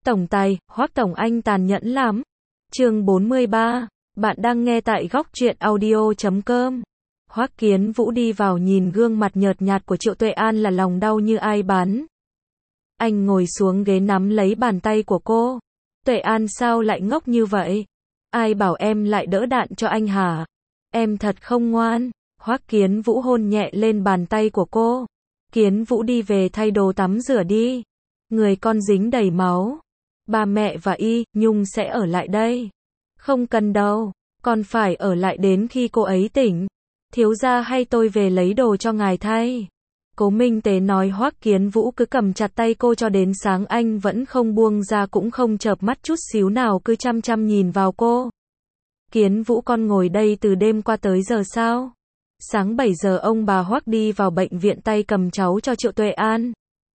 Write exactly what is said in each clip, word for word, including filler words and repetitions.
Tổng tài, Hoắc Tổng Anh tàn nhẫn lắm. Chương bốn mươi ba, bạn đang nghe tại góc truyện audio chấm com. Hoắc Kiến Vũ đi vào nhìn gương mặt nhợt nhạt của Triệu Tuệ An là lòng đau như ai bắn. Anh ngồi xuống ghế nắm lấy bàn tay của cô. Tuệ An sao lại ngốc như vậy? Ai bảo em lại đỡ đạn cho anh hả? Em thật không ngoan. Hoắc Kiến Vũ hôn nhẹ lên bàn tay của cô. Kiến Vũ đi về thay đồ tắm rửa đi. Người con dính đầy máu. Ba mẹ và Y, Nhung sẽ ở lại đây. Không cần đâu, con phải ở lại đến khi cô ấy tỉnh. Thiếu gia hay tôi về lấy đồ cho ngài thay. Cố Minh Tế nói. Hoắc Kiến Vũ cứ cầm chặt tay cô cho đến sáng, anh vẫn không buông ra, cũng không chợp mắt chút xíu nào, cứ chăm chăm nhìn vào cô. Kiến Vũ, con ngồi đây từ đêm qua tới giờ sao? Sáng bảy giờ ông bà Hoắc đi vào bệnh viện tay cầm cháu cho Triệu Tuệ An.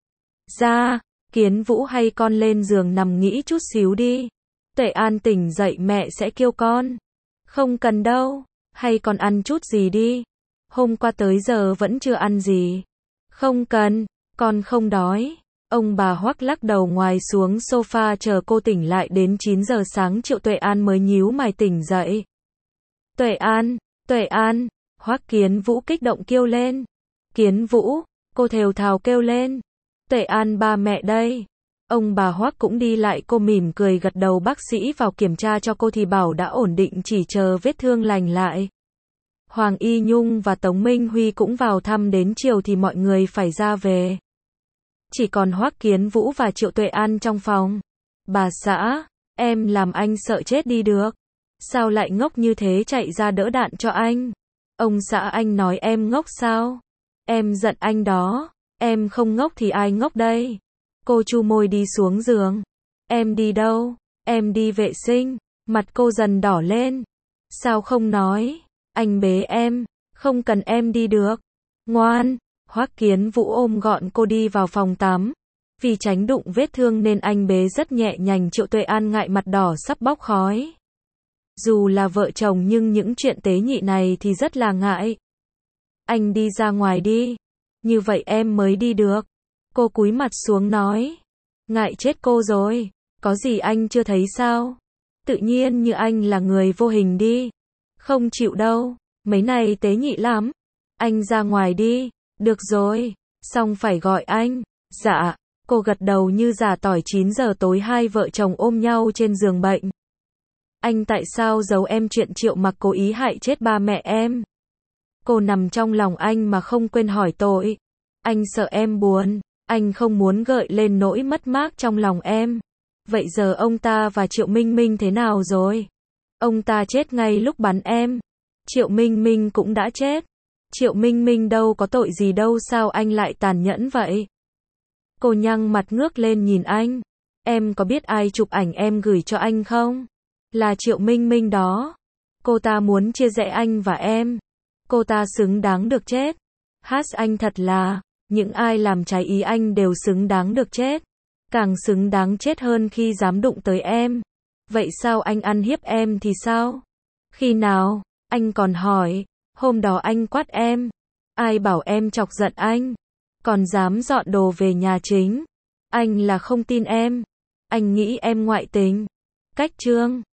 Ra, Kiến Vũ, hay con lên giường nằm nghỉ chút xíu đi. Tuệ An tỉnh dậy mẹ sẽ kêu con. Không cần đâu, hay con ăn chút gì đi. Hôm qua tới giờ vẫn chưa ăn gì. Không cần, con không đói. Ông bà Hoắc lắc đầu ngoài xuống sofa chờ cô tỉnh lại. Đến chín giờ sáng Triệu Tuệ An mới nhíu mày tỉnh dậy. Tuệ An, Tuệ An, Hoắc Kiến Vũ kích động kêu lên. Kiến Vũ, cô thều thào kêu lên. Tuệ An, ba mẹ đây. Ông bà Hoắc cũng đi lại, cô mỉm cười gật đầu. Bác sĩ vào kiểm tra cho cô thì bảo đã ổn định, chỉ chờ vết thương lành lại. Hoàng Y Nhung và Tống Minh Huy cũng vào thăm, đến chiều thì mọi người phải ra về. Chỉ còn Hoắc Kiến Vũ và Triệu Tuệ An trong phòng. Bà xã, em làm anh sợ chết đi được. Sao lại ngốc như thế, chạy ra đỡ đạn cho anh. Ông xã, anh nói em ngốc sao? Em giận anh đó. Em không ngốc thì ai ngốc đây? Cô chu môi đi xuống giường. Em đi đâu? Em đi vệ sinh. Mặt cô dần đỏ lên. Sao không nói? Anh bế em. Không cần em đi được. Ngoan. Hoắc Kiến Vũ ôm gọn cô đi vào phòng tắm. Vì tránh đụng vết thương nên anh bế rất nhẹ nhàng. Triệu Tuệ An ngại mặt đỏ sắp bốc khói. Dù là vợ chồng nhưng những chuyện tế nhị này thì rất là ngại. Anh đi ra ngoài đi. Như vậy em mới đi được. Cô cúi mặt xuống nói. Ngại chết cô rồi. Có gì anh chưa thấy sao? Tự nhiên như anh là người vô hình đi. Không chịu đâu. Mấy này tế nhị lắm. Anh ra ngoài đi. Được rồi. Xong phải gọi anh. Dạ. Cô gật đầu như giả tỏi. Chín giờ tối hai vợ chồng ôm nhau trên giường bệnh. Anh tại sao giấu em chuyện Triệu Mặc cố ý hại chết ba mẹ em? Cô nằm trong lòng anh mà không quên hỏi tội. Anh sợ em buồn. Anh không muốn gợi lên nỗi mất mát trong lòng em. Vậy giờ ông ta và Triệu Minh Minh thế nào rồi? Ông ta chết ngay lúc bắn em. Triệu Minh Minh cũng đã chết. Triệu Minh Minh đâu có tội gì đâu, sao anh lại tàn nhẫn vậy? Cô nhăn mặt ngước lên nhìn anh. Em có biết ai chụp ảnh em gửi cho anh không? Là Triệu Minh Minh đó. Cô ta muốn chia rẽ anh và em. Cô ta xứng đáng được chết. Hát anh thật là, những ai làm trái ý anh đều xứng đáng được chết. Càng xứng đáng chết hơn khi dám đụng tới em. Vậy sao anh ăn hiếp em thì sao? Khi nào? Anh còn hỏi. Hôm đó anh quát em. Ai bảo em chọc giận anh? Còn dám dọn đồ về nhà chính. Anh là không tin em. Anh nghĩ em ngoại tình. Cách trương.